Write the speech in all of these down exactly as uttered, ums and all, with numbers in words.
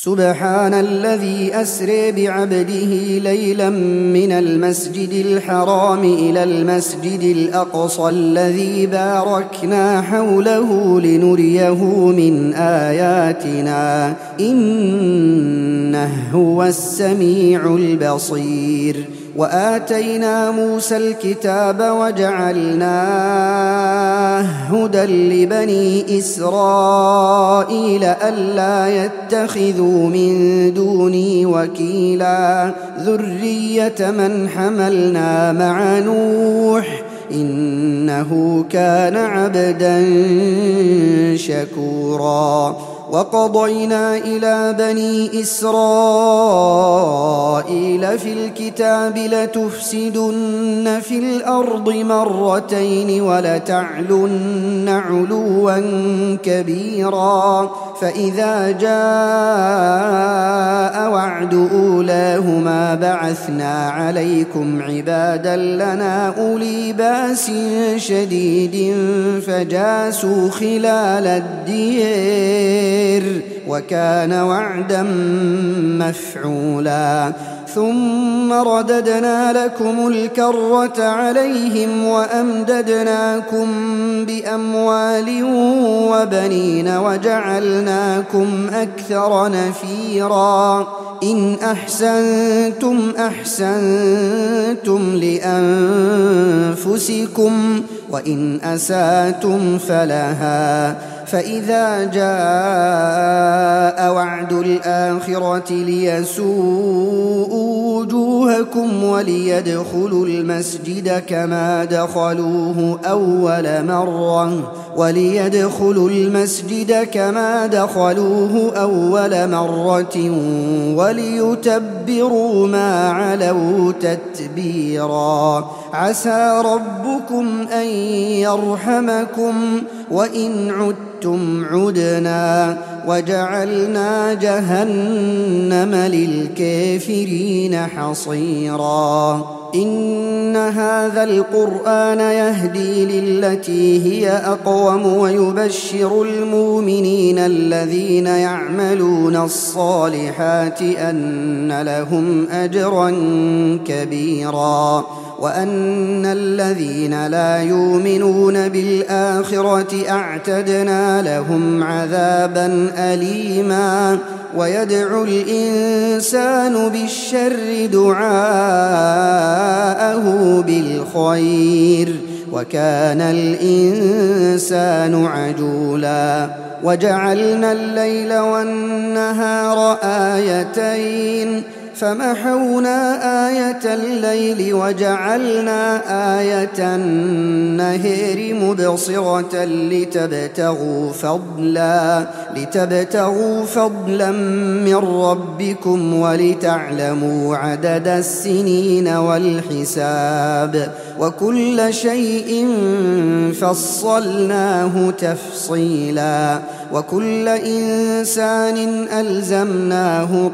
سبحان الذي أسري بعبده ليلا من المسجد الحرام إلى المسجد الأقصى الذي باركنا حوله لنريه من آياتنا إنه هو السميع البصير. وآتينا موسى الكتاب وجعلناه هدى لبني إسرائيل ألا يتخذوا من دوني وكيلا ذرية من حملنا مع نوح إنه كان عبدا شكورا. وقضينا إلى بني إسرائيل في الكتاب لتفسدن في الأرض مرتين ولتعلن علوا كبيرا فإذا جاء وعد أولاهما بعثنا عليكم عبادا لنا أولي بأس شديد فجاسوا خلال الدير وكان وعدا مفعولا. ثم رددنا لكم الكرة عليهم وأمددناكم بأموال وبنين وجعلناكم أكثر نفيرا. إن أحسنتم أحسنتم لأنفسكم وإن أسأتم فلها فإذا جاء وعد الآخرة ليسوءوا وجوهكم وليدخلوا المسجد كما دخلوه أول مرة وليدخلوا المسجد كما دخلوه أول مرة وليتبروا ما علوا تتبيرا. عسى ربكم أن يرحمكم وإن عدتم عدنا وجعلنا جهنم للكافرين حصيرا. إن هذا القرآن يهدي للتي هي أقوم ويبشر المؤمنين الذين يعملون الصالحات أن لهم أجرا كبيرا وأن الذين لا يؤمنون بالآخرة أعتدنا لهم عذابا أليما. ويدعو الإنسان بالشر دعاءه بالخير وكان الإنسان عجولا. وجعلنا الليل والنهار آيتين فمحونا آية الليل وجعلنا آية النهار مبصرة لتبتغوا فضلا لتبتغوا فضلا من ربكم ولتعلموا عدد السنين والحساب وكل شيء فصلناه تفصيلا. وكل إنسان ألزمناه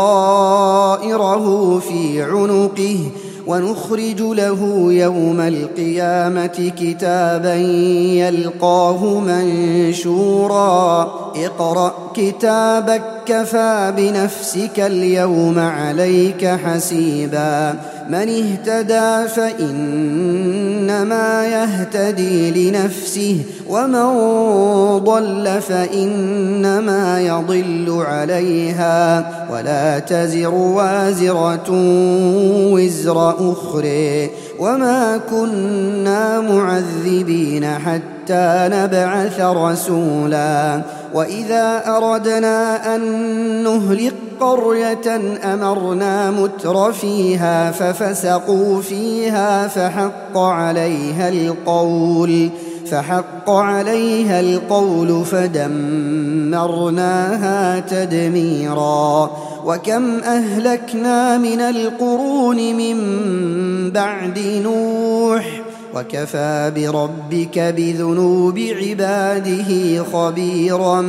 طائره في عنقه ونخرج له يوم القيامة كتابا يلقاه منشورا. اقرأ كتابك كفى بنفسك اليوم عليك حسيبا. من اهتدى فإنما يهتدي لنفسه ومن ضل فإنما يضل عليها ولا تزر وازرة وزر أخرى وما كنا معذبين حتى نبعث رسولا. وإذا أردنا أن نهلك قرية أمرنا متر فيها ففسقوا فيها فحق عليها القول فحق عليها القول فدمرناها تدميرا. وكم أهلكنا من القرون من بعد نوح وكفى بربك بذنوب عباده خبيرا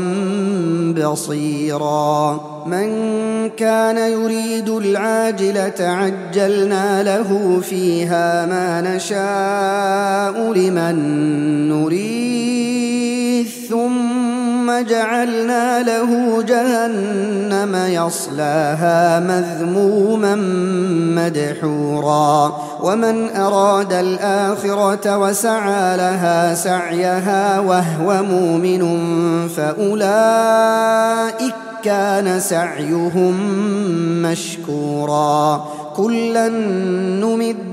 بصيرا. من كان يريد العاجلة عجلنا له فيها ما نشاء لمن نريد ثم ثم جعلنا له جهنم يصلاها مذموما مدحورا ومن أراد الآخرة وسعى لها سعيها وهو مؤمن فأولئك كان سعيهم مشكورا كلا نمد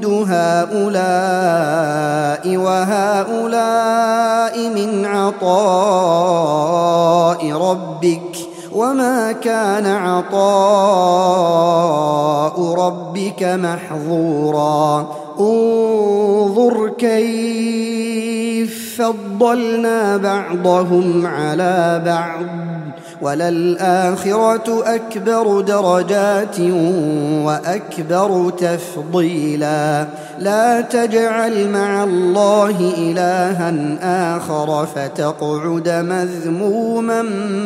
هؤلاء وهؤلاء من عطاء ربك وما كان عطاء ربك محظورا انظر كيف فضلنا بعضهم على بعض وللآخرة أكبر درجات وأكبر تفضيلا لا تجعل مع الله إلها آخر فتقعد مذموما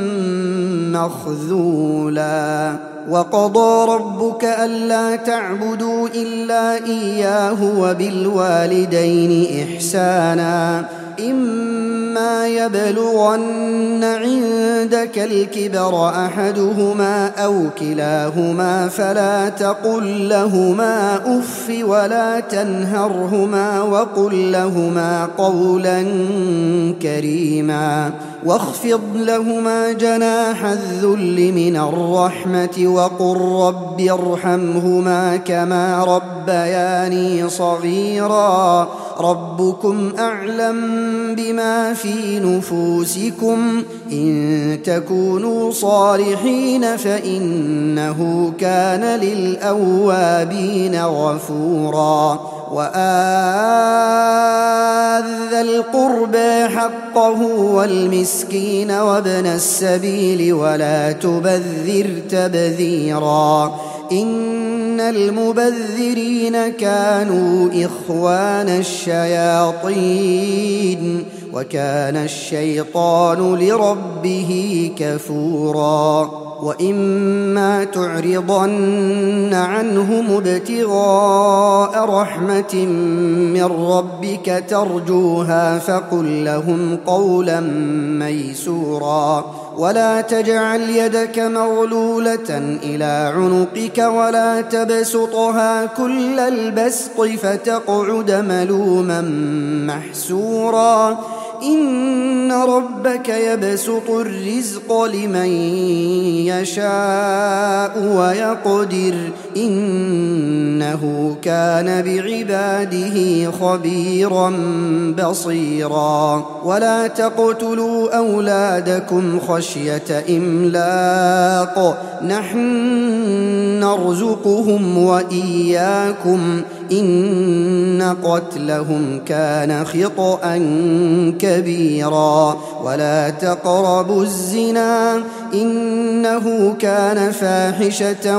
مخذولا وقضى ربك ألا تعبدوا إلا إياه وبالوالدين إحسانا إما يبلغن عندك الكبر أحدهما أو كلاهما فلا تقل لهما أف ولا تنهرهما وقل لهما قولا كريما واخفض لهما جناح الذل من الرحمة وقل رب ارحمهما كما ربياني صغيرا ربكم أعلم بما في نفوسكم إن تكونوا صالحين فإنه كان للأوابين غفورا وآت ذا القربى حقه والمسكين وابن السبيل ولا تبذر تبذيرا إن المبذرين كانوا إخوان الشياطين وكان الشيطان لربه كفورا وإما تعرضن عنهم ابتغاء رحمة من ربك ترجوها فقل لهم قولا ميسورا ولا تجعل يدك مغلولة إلى عنقك ولا تبسطها كل البسط فتقعد ملوما محسورا إن ربك يبسط الرزق لمن يشاء ويقدر إنه كان بعباده خبيرا بصيرا ولا تقتلوا أولادكم خشية إملاق نحن نرزقهم وإياكم إن قتلهم كان خطأ كبيرا ولا تقربوا الزنا إنه كان فاحشة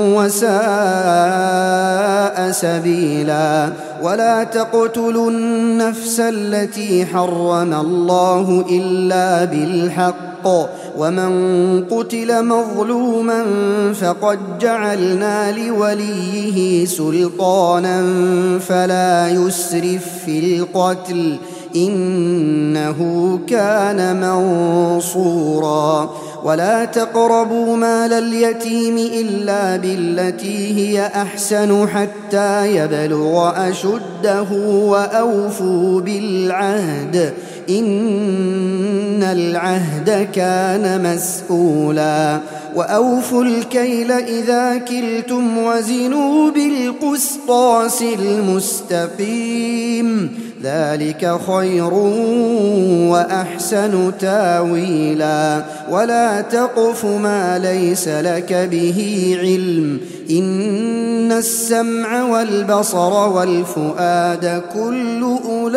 وساء سبيلا ولا تقتلوا النفس التي حرم الله إلا بالحق ومن قتل مظلوما فقد جعلنا لوليه سلطانا فلا يسرف في القتل إنه كان منصورا ولا تقربوا مال اليتيم إلا بالتي هي أحسن حتى يبلغ أشده وأوفوا بالعهد إن العهد كان مسؤولا وأوفوا الكيل إذا كلتم وزنوا بالقسطاس المستقيم ذلك خير وأحسن تاويلا ولا تقف ما ليس لك به علم إن السمع والبصر والفؤاد كل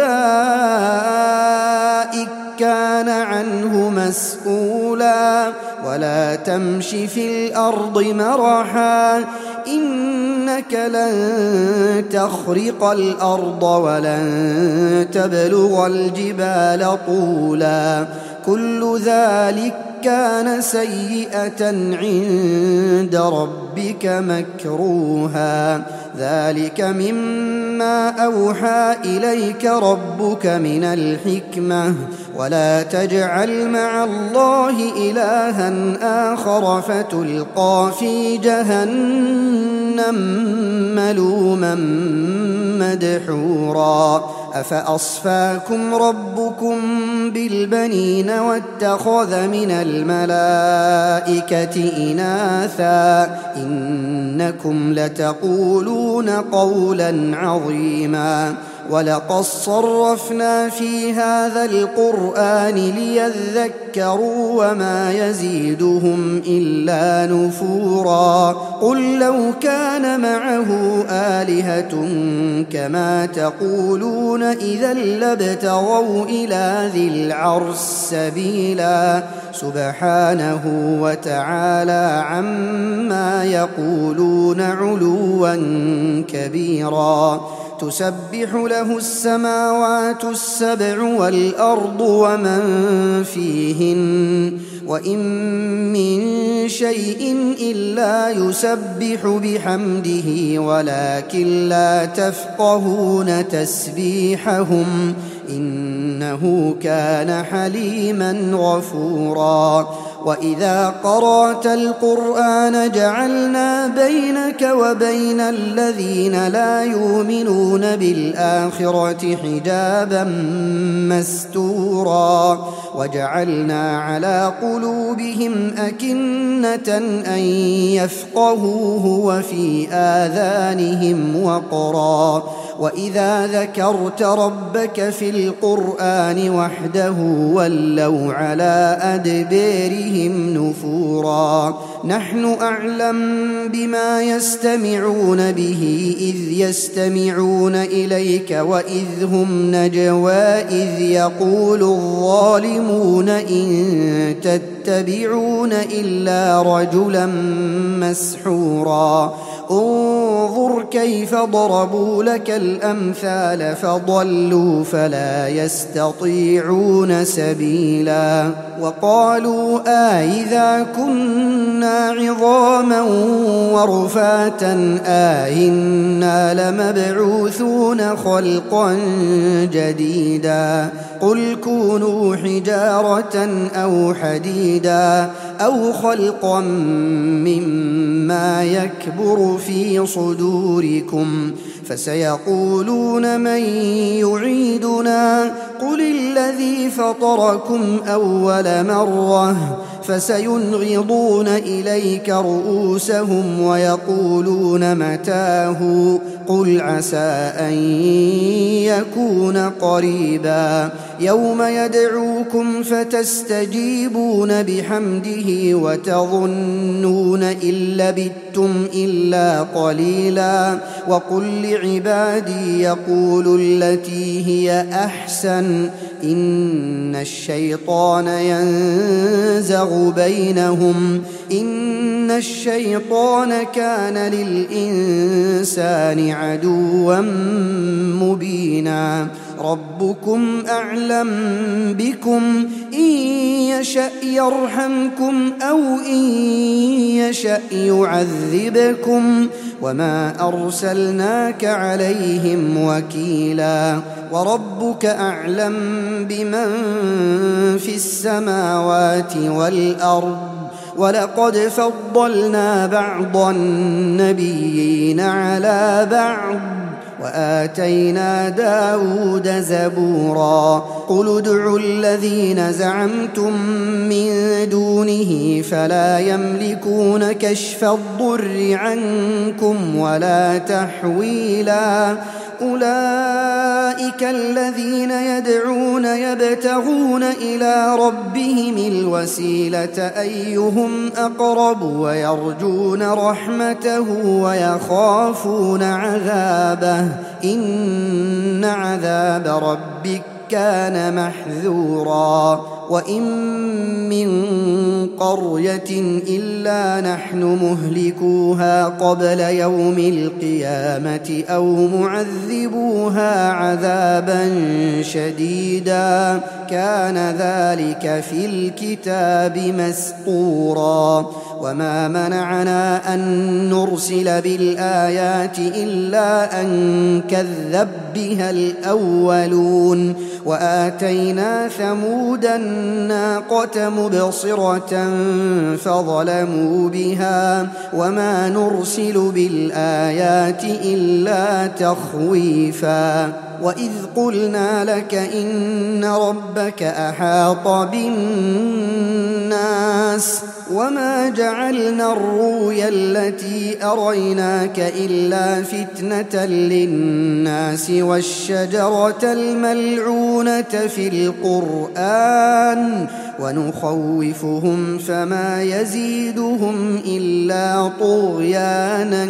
أولئك كان عنه مسؤولا ولا تمش في الأرض مرحا إنك لن تخرق الأرض ولن تبلغ الجبال طولا كل ذلك كان سيئة عند ربك مكروها ذلك مما أوحى إليك ربك من الحكمة ولا تجعل مع الله إلها آخر فتلقى في جهنم ملوما مدحورا أفأصفاكم ربكم بالبنين واتخذ من الملائكة إناثا إنكم لتقولون قولا عظيما ولقد صرفنا في هذا القرآن ليذكروا وما يزيدهم إلا نفورا قل لو كان معه آلهة كما تقولون إذا لابتغوا إلى ذي العرش سبيلا سبحانه وتعالى عما يقولون علوا كبيرا تسبح له السماوات السبع والأرض ومن فيهن وإن من شيء إلا يسبح بحمده ولكن لا تفقهون تسبيحهم إنه كان حليما غفورا وإذا قرأت القرآن جعلنا بينك وبين الذين لا يؤمنون بالآخرة حجابا مستورا وجعلنا على قلوبهم أكنة أن يفقهوه وفي آذانهم وقرا وإذا ذكرت ربك في القرآن وحده ولوا على أدبارهم نفورا نحن أعلم بما يستمعون به إذ يستمعون إليك وإذ هم نجوى إذ يقول الظالمون إن تتبعون إلا رجلا مسحورا انظر كيف ضربوا لك الأمثال فضلوا فلا يستطيعون سبيلا وقالوا آئذا كنا عظاما ورفاتا آئنا لمبعوثون خلقا جديدا قل كونوا حجارة أو حديدا أو خلقا مما يكبر في صدوركم فسيقولون من يعيدنا قل الذي فطركم أول مرة فسينغضون إليك رؤوسهم ويقولون متاه قل عسى أن يكون قريبا يوم يدعوكم فتستجيبون بحمده وتظنون إن لبثتم إلا قليلا وقل لعبادي يقولوا التي هي أحسن إن الشيطان ينزغ بينهم إن الشيطان كان للإنسان عدوا مبينا ربكم أعلم بكم إن يشأ يرحمكم أو إن يشأ يعذبكم وما أرسلناك عليهم وكيلا وربك أعلم بمن في السماوات والأرض ولقد فضلنا بعض النبيين على بعض وآتينا داود زبورا قل ادعوا الذين زعمتم من دونه فلا يملكون كشف الضر عنكم ولا تحويلا أولئك الذين يدعون يبتغون إلى ربهم الوسيلة أيهم أقرب ويرجون رحمته ويخافون عذابه إن عذاب ربك كان محذورا وإن من قرية إلا نحن مهلكوها قبل يوم القيامة أو معذبوها عذابا شديدا كان ذلك في الكتاب مسطورا وما منعنا أن نرسل بالآيات إلا أن كذب بها الأولون وآتينا ثمود الناقة مبصرة فظلموا بها وما نرسل بالآيات إلا تخويفا وإذ قلنا لك إن ربك أحاط بالناس وما جعلنا الرؤيا التي أريناك إلا فتنة للناس والشجرة الملعونة في القرآن ونخوفهم فما يزيدهم إلا طغيانا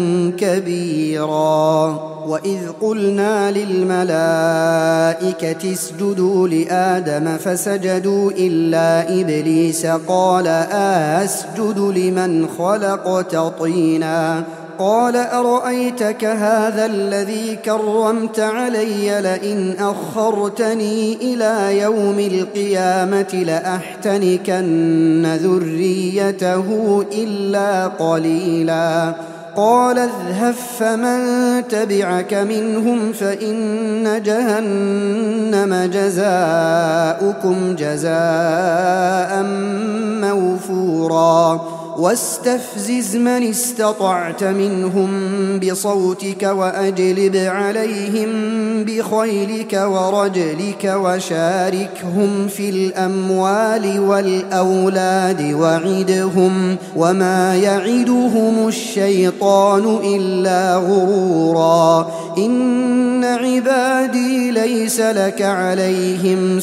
كبيرا وإذ قلنا للملائكة اسجدوا لآدم فسجدوا إلا إبليس قال أسجد لمن خلقت طينا قال أرأيتك هذا الذي كرمت علي لئن أخرتني إلى يوم القيامة لأحتنكن ذريته إلا قليلا قال اذهب فمن تبعك منهم فإن جهنم جزاؤكم جزاء موفورا واستفزز من استطعت منهم بصوتك وأجلب عليهم بخيلك ورجلك وشاركهم في الأموال والأولاد وعدهم وما يعدهم الشيطان إلا غرورا إن عبادي ليس لك عليهم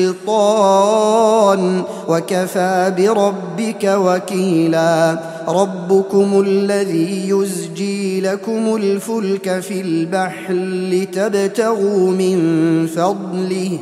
سلطان وكفى بربك وكيلا ربكم الذي يزجي لكم الفلك في البحر لتبتغوا من فضله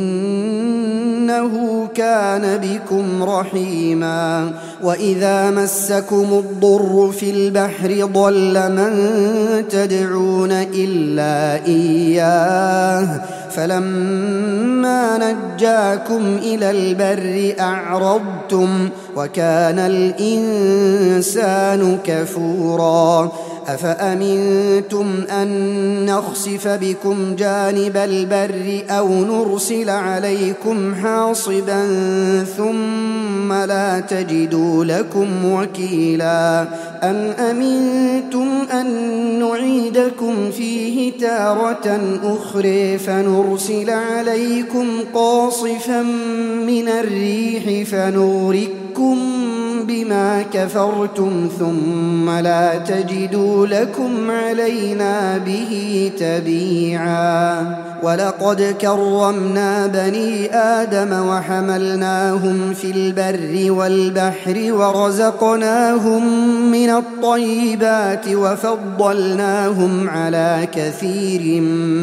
إنه كان بكم رحيما وإذا مسكم الضر في البحر ضل من تدعون إلا إياه فلما نجاكم إلى البر أعرضتم وكان الإنسان كفورا أفأمنتم أن نخسف بكم جانب البر أو نرسل عليكم حاصبا ثم لا تجدوا لكم وكيلا أم أمنتم أن نعيدكم فيه تارة أخرى فنرسل عليكم قاصفا من الريح فنوركم بما كفرتم ثم لا تجدوا لكم علينا به تبيعا ولقد كرمنا بني آدم وحملناهم في البر والبحر ورزقناهم من الطيبات وفضلناهم على كثير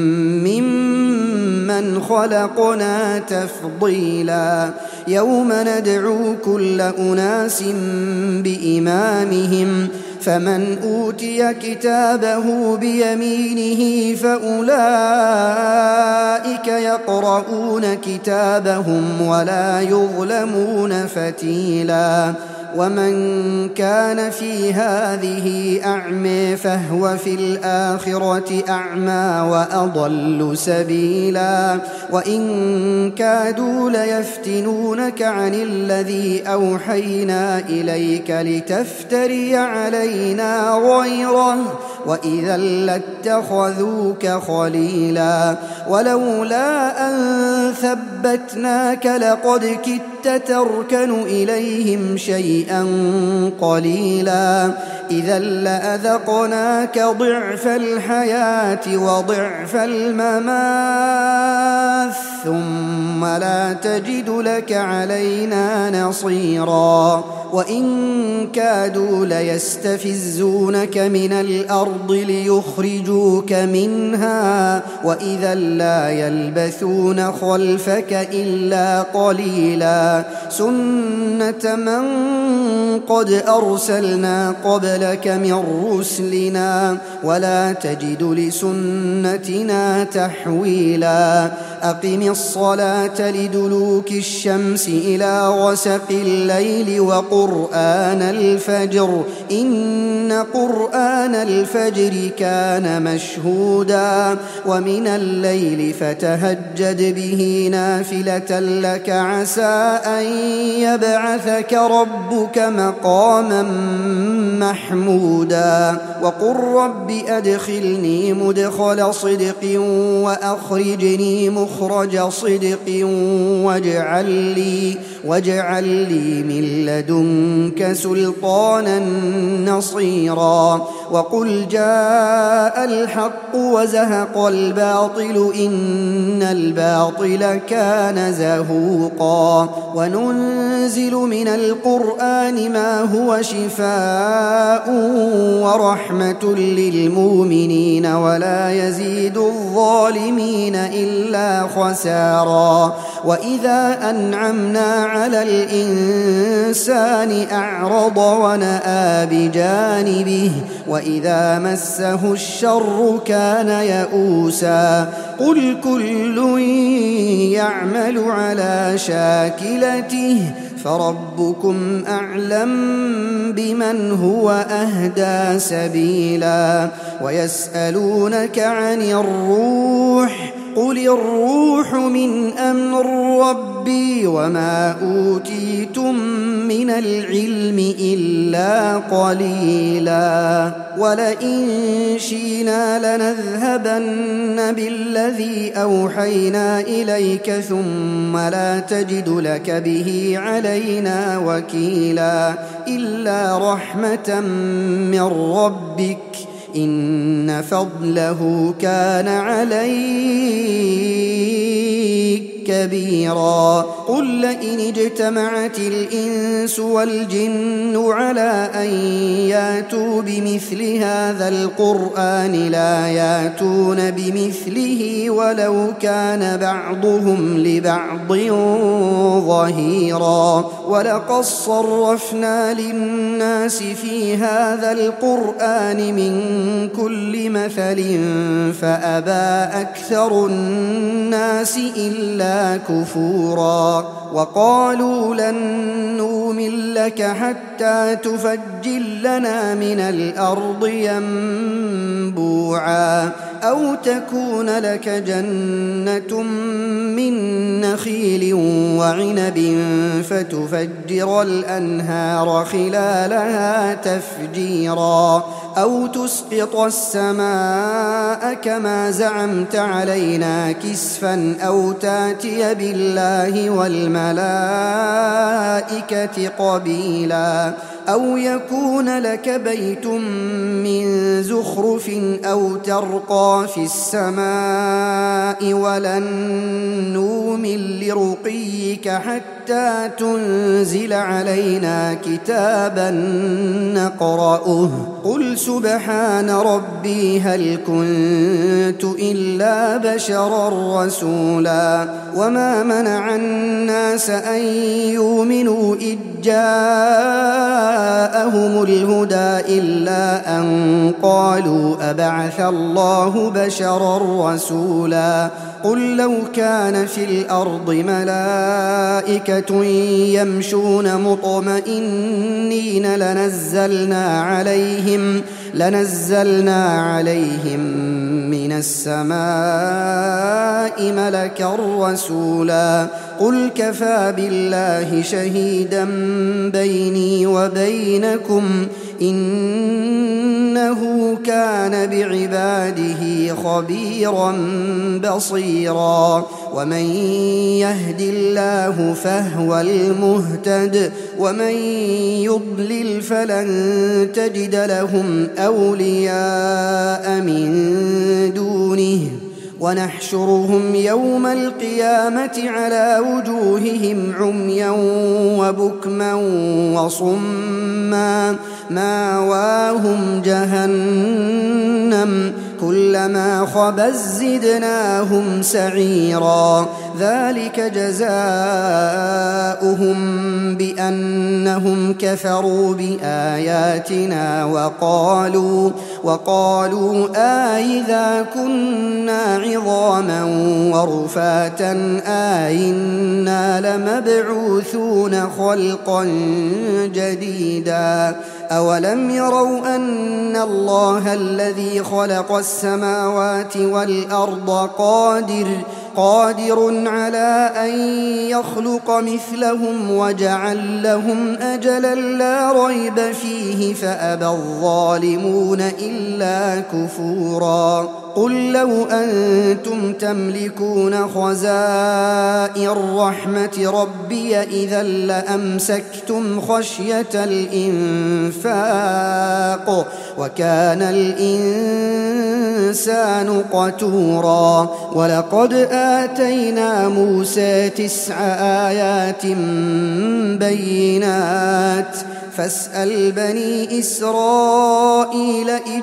ممن خلقنا تفضيلا يوم ندعو كل أناس بإمامهم فمن أوتي كتابه بيمينه فأولئك يقرؤون كتابهم ولا يظلمون فتيلا ومن كان في هذه أعمى فهو في الآخرة أعمى وأضل سبيلا وإن كادوا ليفتنونك عن الذي أوحينا إليك لتفتري علينا غيره وإذا لاتخذوك خليلا ولولا أن ثبتناك لقد كدت تركن إليهم شيئا قليلا إذا لأذقناك ضعف الحياة وضعف الممات ثم لا تجد لك علينا نصيرا وإن كادوا ليستفزونك من الأرض ليخرجوك منها وإذا لا يلبثون خلفك إلا قليلا سنة من قد أرسلنا قبلك من رسلنا ولا تجد لسنتنا تحويلا أقم الصلاة لدلوك الشمس إلى غسق الليل وقرآن الفجر إن قرآن الفجر كان مشهودا ومن الليل فتهجد به نافلة لك عسى أن يبعثك ربك مقاما محمودا وقل رب أدخلني مدخل صدق وأخرجني مخرج صدق واجعل لي, واجعل لي من لدنك سلطانا نصيرا وقل جاء الحق وزهق الباطل إن الباطل كان زهوقا وننزل من القرآن ما هو شفاء ورحمة للمؤمنين ولا يزيد الظالمين إلا خسارا وإذا أنعمنا على الإنسان أعرض ونأى بجانبه وإذا مسه الشر كان يئوسا قل كل يعمل على شاكلته فربكم أعلم بمن هو أهدى سبيلا ويسألونك عن الروح قل الروح من أمر ربي وما أوتيتم من العلم إلا قليلا ولئن شئنا لنذهبن بالذي أوحينا إليك ثم لا تجد لك به علينا وكيلا إلا رحمة من ربك إن فضله كان عليك كبيرا قل لئن اجتمعت الإنس والجن على أن ياتوا بمثل هذا القرآن لا ياتون بمثله ولو كان بعضهم لبعض ظهيرا ولقد صرفنا للناس في هذا القرآن من كل مثل فأبى أكثر الناس إلا كفورا وقالوا لن نؤمن لك حتى تفجر لنا من الأرض ينبوعا أو تكون لك جنة من نخيل وعنب فتفجر الأنهار خلالها تفجيرا أو تسقط السماء كما زعمت علينا كسفا أو تاتي بالله والملائكة قبيلا أو يكون لك بيت من زخرف أو ترقى في السماء ولن نؤمن لرقيك حتى تنزل علينا كتابا نقرأه قل سبحان ربي هل كنت إلا بشرا رسولا وما منع الناس أن يؤمنوا إذ جاءهم الهدى إلا أن قالوا أبعث الله بشرا رسولا قل لو كان في الأرض ملائكة يمشون مطمئنين لنزلنا عليهم لنزلنا عليهم من السماء ملكا رسولا قل كفى بالله شهيدا بيني وبينكم إنه كان بعباده خبيرا بصيرا ومن يهد الله فهو المهتد ومن يضلل فلن تجد لهم أولياء من دونه ونحشرهم يوم القيامة على وجوههم عميا وبكما وصما ماواهم جهنم كلما خبت زدناهم سعيرا ذلك جزاؤهم بأنهم كفروا بآياتنا وقالوا وقالوا أإذا كنا عظاما ورفاتا أإنا لمبعوثون خلقا جديدا أولم يروا أن الله الذي خلق السماوات والأرض قادر قادر على أن يخلق مثلهم وجعل لهم أجلا لا ريب فيه فأبى الظالمون إلا كفورا قل لو أنتم تملكون خزائن رحمة ربي إذا لأمسكتم خشية الإنفاق وكان الإنسان قتورا ولقد آتينا موسى تسع آيات بينات فاسأل بني إسرائيل إذ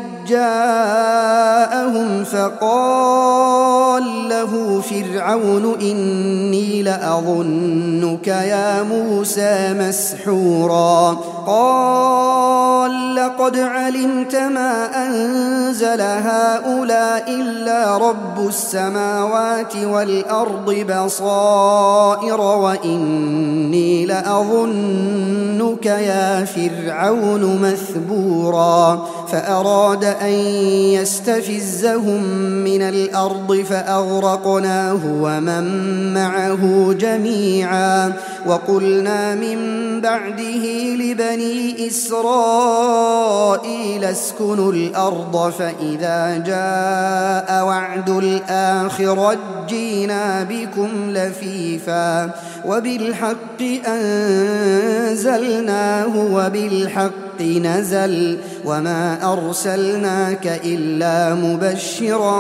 جاءهم فقال له فرعون إني لأظنك يا موسى مسحورا قال لقد علمت ما أنزل هؤلاء إلا رب السماوات والأرض بصائر وإني لأظنك يا فرعون مثبورا فأراد أن يستفزهم من الأرض فأغرقناه ومن معه جميعا وقلنا من بعده لبني إسرائيل اسكنوا الأرض فإذا جاء وعد الآخرة جئنا بكم لفيفا وبالحق أنزلناه وبالحق نزل وما أرسلناك إلا مبشرا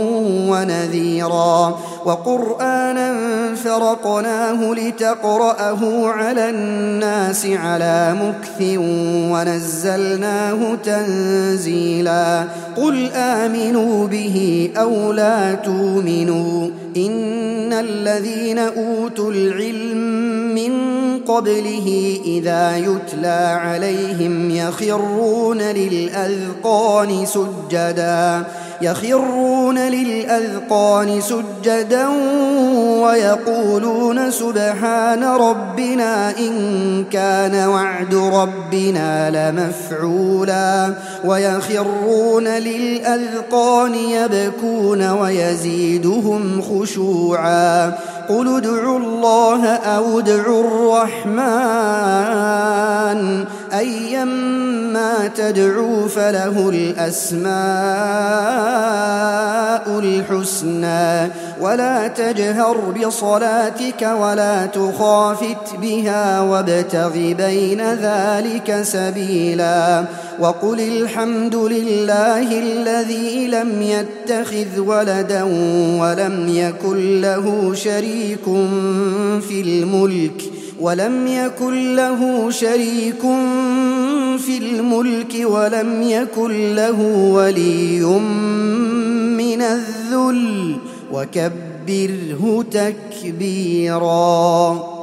ونذيرا وقرآنا فرقناه لتقرأه على الناس على مكث ونزلناه تنزيلا قل آمنوا به أو لا تؤمنوا إن الذين أوتوا العلم من قبله إذا يتلى عليهم يخرون للأذقان سجدا يخرون للأذقان سجدا ويقولون سبحان ربنا إن كان وعد ربنا لمفعولا ويخرون للأذقان يبكون ويزيدهم خشوعا قل ادعوا الله أو ادعوا الرحمن أيما تدعوا فله الأسماء الحسنى ولا تجهر بصلاتك ولا تخافت بها وابتغ بين ذلك سبيلا وقل الحمد لله الذي لم يتخذ ولدا ولم يكن له شريك في الملك ولم يكن له شريك في الملك ولم يكن له ولي من الذل وكبره تكبيرا.